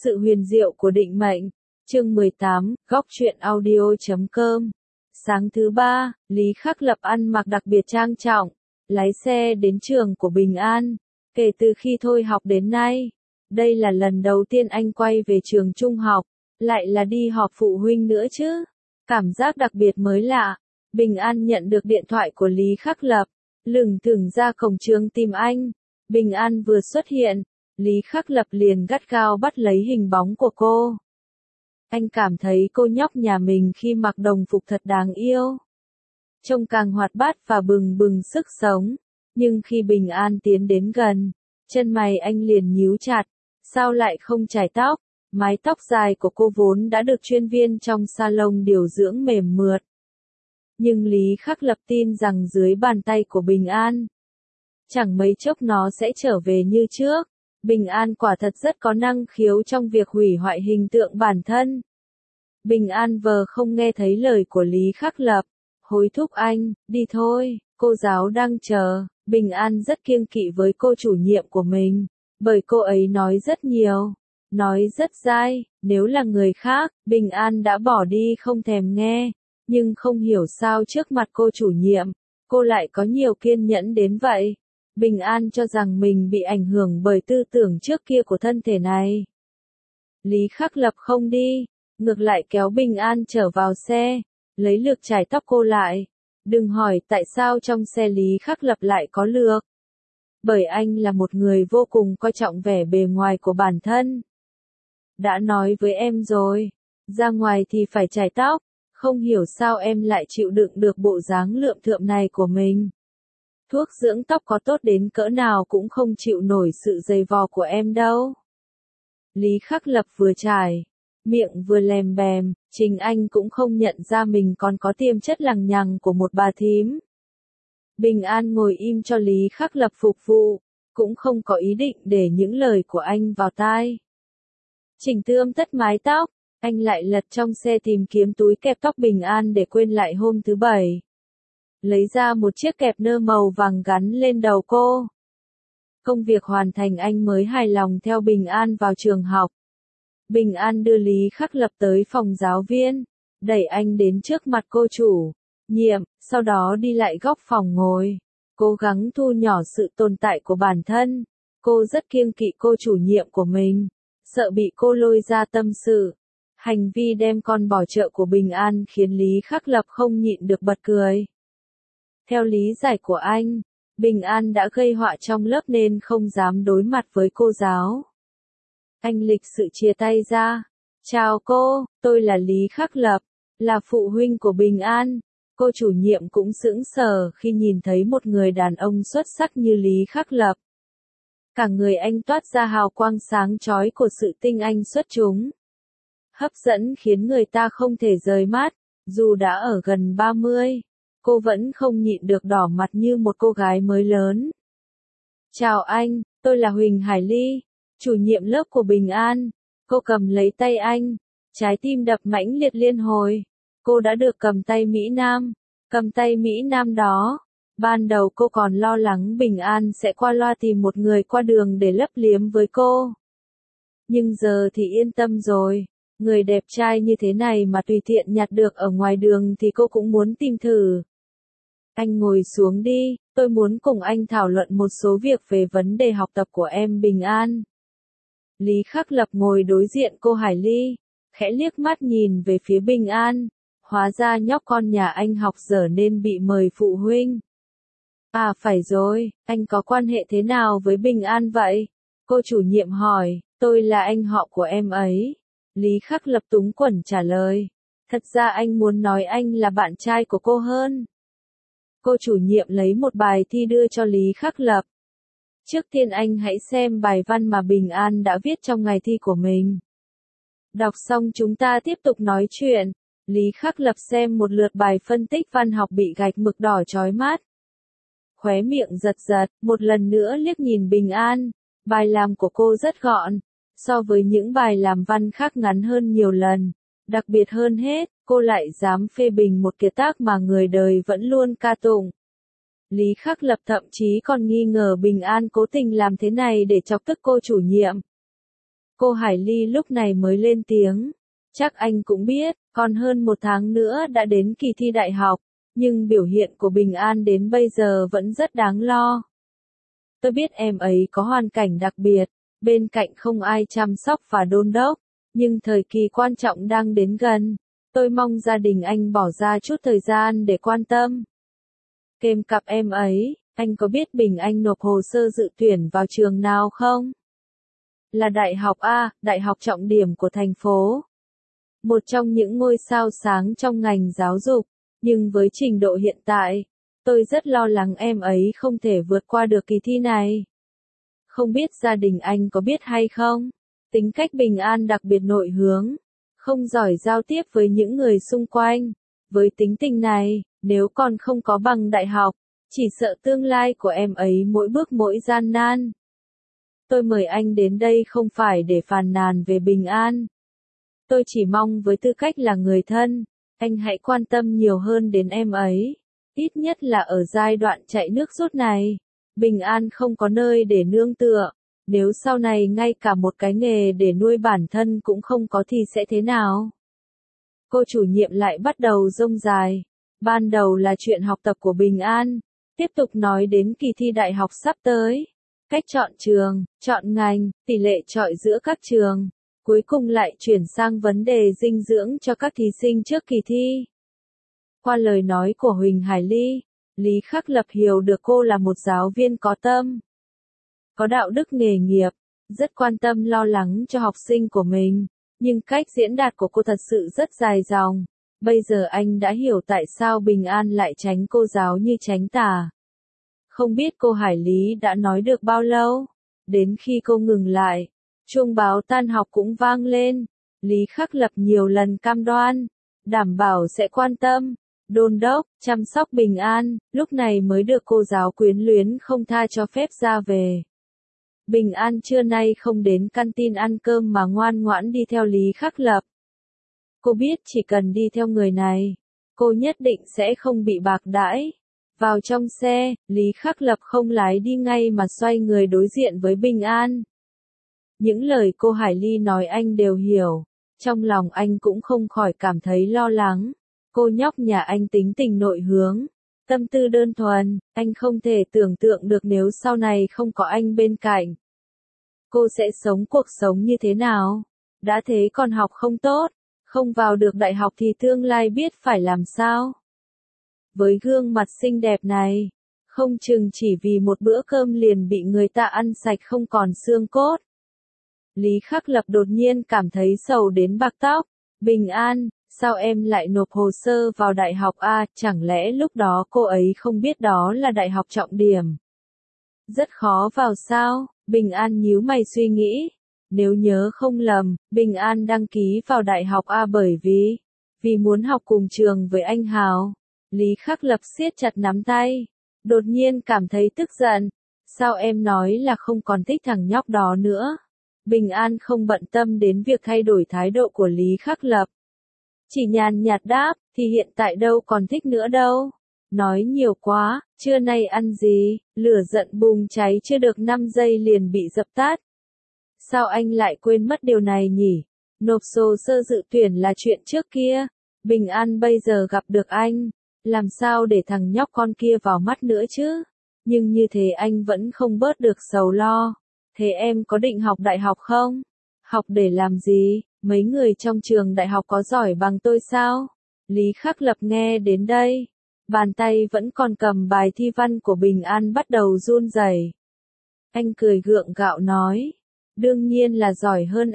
Sự huyền diệu của định mệnh. Chương 18, góc truyện audio.com. Sáng thứ ba, Lý Khắc Lập ăn mặc đặc biệt trang trọng, lái xe đến trường của Bình An. Kể từ khi thôi học đến nay, đây là lần đầu tiên anh quay về trường trung học, lại là đi họp phụ huynh nữa chứ. Cảm giác đặc biệt mới lạ. Bình An nhận được điện thoại của Lý Khắc Lập, lững thững ra cổng trường tìm anh. Bình An vừa xuất hiện, Lý Khắc Lập liền gắt gao bắt lấy hình bóng của cô. Anh cảm thấy cô nhóc nhà mình khi mặc đồng phục thật đáng yêu. Trông càng hoạt bát và bừng bừng sức sống. Nhưng khi Bình An tiến đến gần, chân mày anh liền nhíu chặt. Sao lại không chải tóc? Mái tóc dài của cô vốn đã được chuyên viên trong salon điều dưỡng mềm mượt. Nhưng Lý Khắc Lập tin rằng dưới bàn tay của Bình An, chẳng mấy chốc nó sẽ trở về như trước. Bình An quả thật rất có năng khiếu trong việc hủy hoại hình tượng bản thân. Bình An vờ không nghe thấy lời của Lý Khắc Lập, hối thúc anh, đi thôi, cô giáo đang chờ. Bình An rất kiêng kỵ với cô chủ nhiệm của mình, bởi cô ấy nói rất nhiều, nói rất dai. Nếu là người khác, Bình An đã bỏ đi không thèm nghe, nhưng không hiểu sao trước mặt cô chủ nhiệm, cô lại có nhiều kiên nhẫn đến vậy. Bình An cho rằng mình bị ảnh hưởng bởi tư tưởng trước kia của thân thể này. Lý Khắc Lập không đi, ngược lại kéo Bình An trở vào xe, lấy lược chải tóc cô lại. Đừng hỏi tại sao trong xe Lý Khắc Lập lại có lược. Bởi anh là một người vô cùng coi trọng vẻ bề ngoài của bản thân. Đã nói với em rồi, ra ngoài thì phải chải tóc, không hiểu sao em lại chịu đựng được bộ dáng lượm thượm này của mình. Thuốc dưỡng tóc có tốt đến cỡ nào cũng không chịu nổi sự dày vò của em đâu. Lý Khắc Lập vừa chải, miệng vừa lèm bèm, chính anh cũng không nhận ra mình còn có tiềm chất lằng nhằng của một bà thím. Bình An ngồi im cho Lý Khắc Lập phục vụ, cũng không có ý định để những lời của anh vào tai. Chỉnh tươm tất mái tóc, anh lại lật trong xe tìm kiếm túi kẹp tóc Bình An để quên lại hôm thứ Bảy. Lấy ra một chiếc kẹp nơ màu vàng gắn lên đầu cô. Công việc hoàn thành anh mới hài lòng theo Bình An vào trường học. Bình An đưa Lý Khắc Lập tới phòng giáo viên, đẩy anh đến trước mặt cô chủ nhiệm, sau đó đi lại góc phòng ngồi, cố gắng thu nhỏ sự tồn tại của bản thân. Cô rất kiêng kỵ cô chủ nhiệm của mình, sợ bị cô lôi ra tâm sự. Hành vi đem con bỏ chợ của Bình An khiến Lý Khắc Lập không nhịn được bật cười. Theo lý giải của anh, Bình An đã gây họa trong lớp nên không dám đối mặt với cô giáo. Anh lịch sự chia tay ra. Chào cô, tôi là Lý Khắc Lập, là phụ huynh của Bình An. Cô chủ nhiệm cũng sững sờ khi nhìn thấy một người đàn ông xuất sắc như Lý Khắc Lập. Cả người anh toát ra hào quang sáng chói của sự tinh anh xuất chúng. Hấp dẫn khiến người ta không thể rời mắt, dù đã ở gần 30. Cô vẫn không nhịn được đỏ mặt như một cô gái mới lớn. Chào anh, tôi là Huỳnh Hải Ly, chủ nhiệm lớp của Bình An. Cô cầm lấy tay anh, trái tim đập mãnh liệt liên hồi. Cô đã được cầm tay Mỹ Nam, cầm tay Mỹ Nam đó. Ban đầu cô còn lo lắng Bình An sẽ qua loa tìm một người qua đường để lấp liếm với cô. Nhưng giờ thì yên tâm rồi. Người đẹp trai như thế này mà tùy tiện nhặt được ở ngoài đường thì cô cũng muốn tìm thử. Anh ngồi xuống đi, tôi muốn cùng anh thảo luận một số việc về vấn đề học tập của em Bình An. Lý Khắc Lập ngồi đối diện cô Hải Ly, khẽ liếc mắt nhìn về phía Bình An. Hóa ra nhóc con nhà anh học dở nên bị mời phụ huynh. À phải rồi, anh có quan hệ thế nào với Bình An vậy? Cô chủ nhiệm hỏi, tôi là anh họ của em ấy. Lý Khắc Lập túng quẫn trả lời. Thật ra anh muốn nói anh là bạn trai của cô hơn. Cô chủ nhiệm lấy một bài thi đưa cho Lý Khắc Lập. Trước tiên anh hãy xem bài văn mà Bình An đã viết trong ngày thi của mình. Đọc xong chúng ta tiếp tục nói chuyện. Lý Khắc Lập xem một lượt bài phân tích văn học bị gạch mực đỏ chói mắt. Khóe miệng giật giật, một lần nữa liếc nhìn Bình An. Bài làm của cô rất gọn, so với những bài làm văn khác ngắn hơn nhiều lần. Đặc biệt hơn hết, cô lại dám phê bình một kiệt tác mà người đời vẫn luôn ca tụng. Lý Khắc Lập thậm chí còn nghi ngờ Bình An cố tình làm thế này để chọc tức cô chủ nhiệm. Cô Hải Ly lúc này mới lên tiếng. Chắc anh cũng biết, còn hơn 1 tháng nữa đã đến kỳ thi đại học, nhưng biểu hiện của Bình An đến bây giờ vẫn rất đáng lo. Tôi biết em ấy có hoàn cảnh đặc biệt, bên cạnh không ai chăm sóc và đôn đốc, nhưng thời kỳ quan trọng đang đến gần. Tôi mong gia đình anh bỏ ra chút thời gian để quan tâm. Kèm cặp em ấy, anh có biết Bình Anh nộp hồ sơ dự tuyển vào trường nào không? Là đại học A, đại học trọng điểm của thành phố. Một trong những ngôi sao sáng trong ngành giáo dục, nhưng với trình độ hiện tại, tôi rất lo lắng em ấy không thể vượt qua được kỳ thi này. Không biết gia đình anh có biết hay không? Tính cách Bình An đặc biệt nội hướng, không giỏi giao tiếp với những người xung quanh. Với tính tình này, nếu còn không có bằng đại học, chỉ sợ tương lai của em ấy mỗi bước mỗi gian nan. Tôi mời anh đến đây không phải để phàn nàn về Bình An. Tôi chỉ mong với tư cách là người thân, anh hãy quan tâm nhiều hơn đến em ấy. Ít nhất là ở giai đoạn chạy nước rút này, Bình An không có nơi để nương tựa. Nếu sau này ngay cả một cái nghề để nuôi bản thân cũng không có thì sẽ thế nào? Cô chủ nhiệm lại bắt đầu rông dài. Ban đầu là chuyện học tập của Bình An, tiếp tục nói đến kỳ thi đại học sắp tới, cách chọn trường, chọn ngành, tỷ lệ chọi giữa các trường, cuối cùng lại chuyển sang vấn đề dinh dưỡng cho các thí sinh trước kỳ thi. Qua lời nói của Huỳnh Hải Ly, Lý Khắc Lập hiểu được cô là một giáo viên có tâm, có đạo đức nghề nghiệp, rất quan tâm lo lắng cho học sinh của mình, nhưng cách diễn đạt của cô thật sự rất dài dòng. Bây giờ anh đã hiểu tại sao Bình An lại tránh cô giáo như tránh tà. Không biết cô Hải Lý đã nói được bao lâu, đến khi cô ngừng lại, chuông báo tan học cũng vang lên. Lý Khắc Lập nhiều lần cam đoan, đảm bảo sẽ quan tâm, đôn đốc, chăm sóc Bình An, lúc này mới được cô giáo quyến luyến không tha cho phép ra về. Bình An trưa nay không đến canteen ăn cơm mà ngoan ngoãn đi theo Lý Khắc Lập. Cô biết chỉ cần đi theo người này, cô nhất định sẽ không bị bạc đãi. Vào trong xe, Lý Khắc Lập không lái đi ngay mà xoay người đối diện với Bình An. Những lời cô Hải Ly nói anh đều hiểu, trong lòng anh cũng không khỏi cảm thấy lo lắng. Cô nhóc nhà anh tính tình nội hướng, tâm tư đơn thuần, anh không thể tưởng tượng được nếu sau này không có anh bên cạnh. Cô sẽ sống cuộc sống như thế nào? Đã thế còn học không tốt, không vào được đại học thì tương lai biết phải làm sao? Với gương mặt xinh đẹp này, không chừng chỉ vì một bữa cơm liền bị người ta ăn sạch không còn xương cốt. Lý Khắc Lập đột nhiên cảm thấy sầu đến bạc tóc. Bình An, sao em lại nộp hồ sơ vào đại học A, chẳng lẽ lúc đó cô ấy không biết đó là đại học trọng điểm? Rất khó vào sao? Bình An nhíu mày suy nghĩ. Nếu nhớ không lầm, Bình An đăng ký vào đại học A bởi vì muốn học cùng trường với anh Hào. Lý Khắc Lập siết chặt nắm tay, đột nhiên cảm thấy tức giận. Sao em nói là không còn thích thằng nhóc đó nữa? Bình An không bận tâm đến việc thay đổi thái độ của Lý Khắc Lập. Chỉ nhàn nhạt đáp, thì hiện tại đâu còn thích nữa đâu. Nói nhiều quá, trưa nay ăn gì? Lửa giận bùng cháy chưa được 5 giây liền bị dập tắt. Sao anh lại quên mất điều này nhỉ? Nộp hồ sơ dự tuyển là chuyện trước kia. Bình An bây giờ gặp được anh, làm sao để thằng nhóc con kia vào mắt nữa chứ? Nhưng như thế anh vẫn không bớt được sầu lo. Thế em có định học đại học không? Học để làm gì? Mấy người trong trường đại học có giỏi bằng tôi sao? Lý Khắc Lập nghe đến đây, bàn tay vẫn còn cầm bài thi văn của Bình An bắt đầu run rẩy. Anh cười gượng gạo nói, đương nhiên là giỏi hơn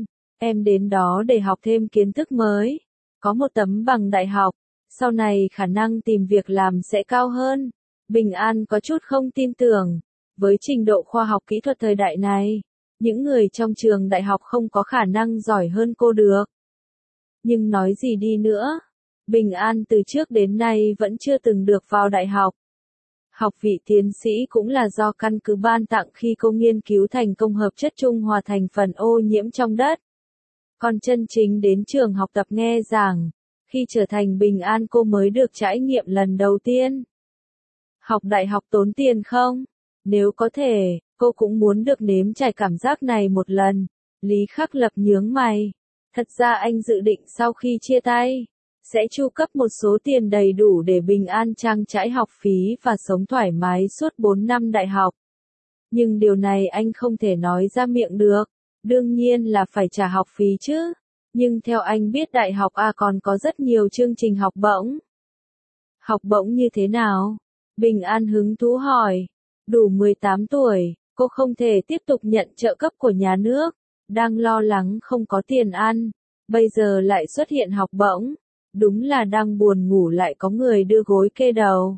em đến đó để học thêm kiến thức mới, có một tấm bằng đại học, sau này khả năng tìm việc làm sẽ cao hơn. Bình An có chút không tin tưởng, với trình độ khoa học kỹ thuật thời đại này, những người trong trường đại học không có khả năng giỏi hơn cô được. Nhưng nói gì đi nữa, Bình An từ trước đến nay vẫn chưa từng được vào đại học. Học vị tiến sĩ cũng là do căn cứ ban tặng khi cô nghiên cứu thành công hợp chất trung hòa thành phần ô nhiễm trong đất. Còn chân chính đến trường học tập nghe giảng, khi trở thành Bình An cô mới được trải nghiệm lần đầu tiên. Học đại học tốn tiền không? Nếu có thể, cô cũng muốn được nếm trải cảm giác này một lần. Lý Khắc Lập nhướng mày. Thật ra anh dự định sau khi chia tay, sẽ chu cấp một số tiền đầy đủ để Bình An trang trải học phí và sống thoải mái suốt 4 năm đại học. Nhưng điều này anh không thể nói ra miệng được. Đương nhiên là phải trả học phí chứ. Nhưng theo anh biết đại học A còn có rất nhiều chương trình học bổng. Học bổng như thế nào? Bình An hứng thú hỏi. Đủ 18 tuổi, cô không thể tiếp tục nhận trợ cấp của nhà nước. Đang lo lắng không có tiền ăn. Bây giờ lại xuất hiện học bổng. Đúng là đang buồn ngủ lại có người đưa gối kê đầu.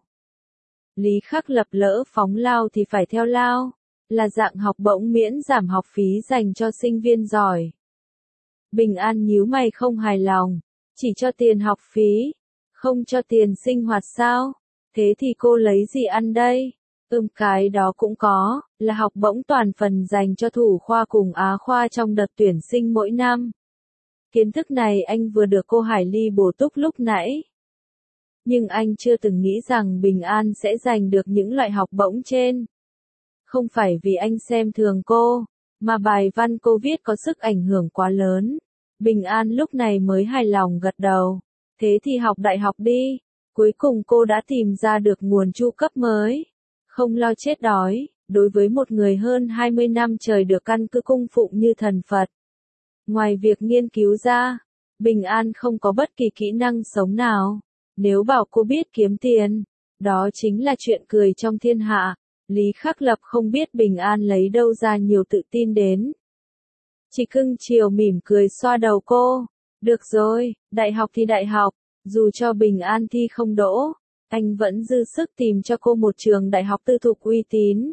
Lý Khắc Lập lỡ phóng lao thì phải theo lao. Là dạng học bổng miễn giảm học phí dành cho sinh viên giỏi. Bình An nhíu mày không hài lòng. Chỉ cho tiền học phí. Không cho tiền sinh hoạt sao? Thế thì cô lấy gì ăn đây? Cái đó cũng có, là học bổng toàn phần dành cho thủ khoa cùng Á khoa trong đợt tuyển sinh mỗi năm. Kiến thức này anh vừa được cô Hải Ly bổ túc lúc nãy. Nhưng anh chưa từng nghĩ rằng Bình An sẽ giành được những loại học bổng trên. Không phải vì anh xem thường cô, mà bài văn cô viết có sức ảnh hưởng quá lớn. Bình An lúc này mới hài lòng gật đầu. Thế thì học đại học đi. Cuối cùng cô đã tìm ra được nguồn chu cấp mới. Không lo chết đói, đối với một người hơn 20 năm trời được căn cứ cung phụng như thần Phật. Ngoài việc nghiên cứu ra, Bình An không có bất kỳ kỹ năng sống nào. Nếu bảo cô biết kiếm tiền, đó chính là chuyện cười trong thiên hạ. Lý Khắc Lập không biết Bình An lấy đâu ra nhiều tự tin đến. Chỉ cưng chiều mỉm cười xoa đầu cô. Được rồi, đại học thì đại học, dù cho Bình An thi không đỗ, anh vẫn dư sức tìm cho cô một trường đại học tư thục uy tín.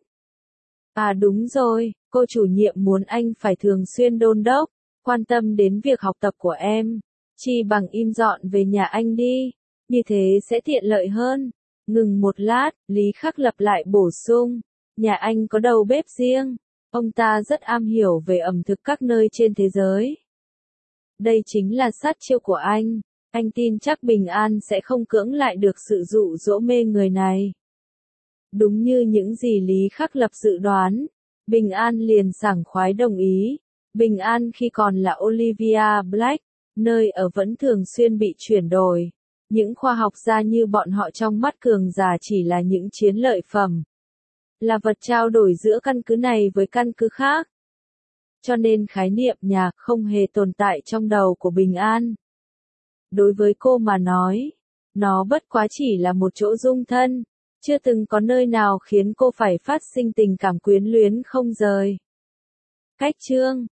À đúng rồi, cô chủ nhiệm muốn anh phải thường xuyên đôn đốc, quan tâm đến việc học tập của em. Chi bằng im dọn về nhà anh đi, như thế sẽ tiện lợi hơn. Ngừng một lát, Lý Khắc Lập lại bổ sung, nhà anh có đầu bếp riêng, ông ta rất am hiểu về ẩm thực các nơi trên thế giới. Đây chính là sát chiêu của anh tin chắc Bình An sẽ không cưỡng lại được sự dụ dỗ mê người này. Đúng như những gì Lý Khắc Lập dự đoán, Bình An liền sảng khoái đồng ý. Bình An khi còn là Olivia Black, nơi ở vẫn thường xuyên bị chuyển đổi. Những khoa học gia như bọn họ trong mắt cường giả chỉ là những chiến lợi phẩm. Là vật trao đổi giữa căn cứ này với căn cứ khác. Cho nên khái niệm nhà không hề tồn tại trong đầu của Bình An. Đối với cô mà nói, nó bất quá chỉ là một chỗ dung thân, chưa từng có nơi nào khiến cô phải phát sinh tình cảm quyến luyến không rời. Cách chương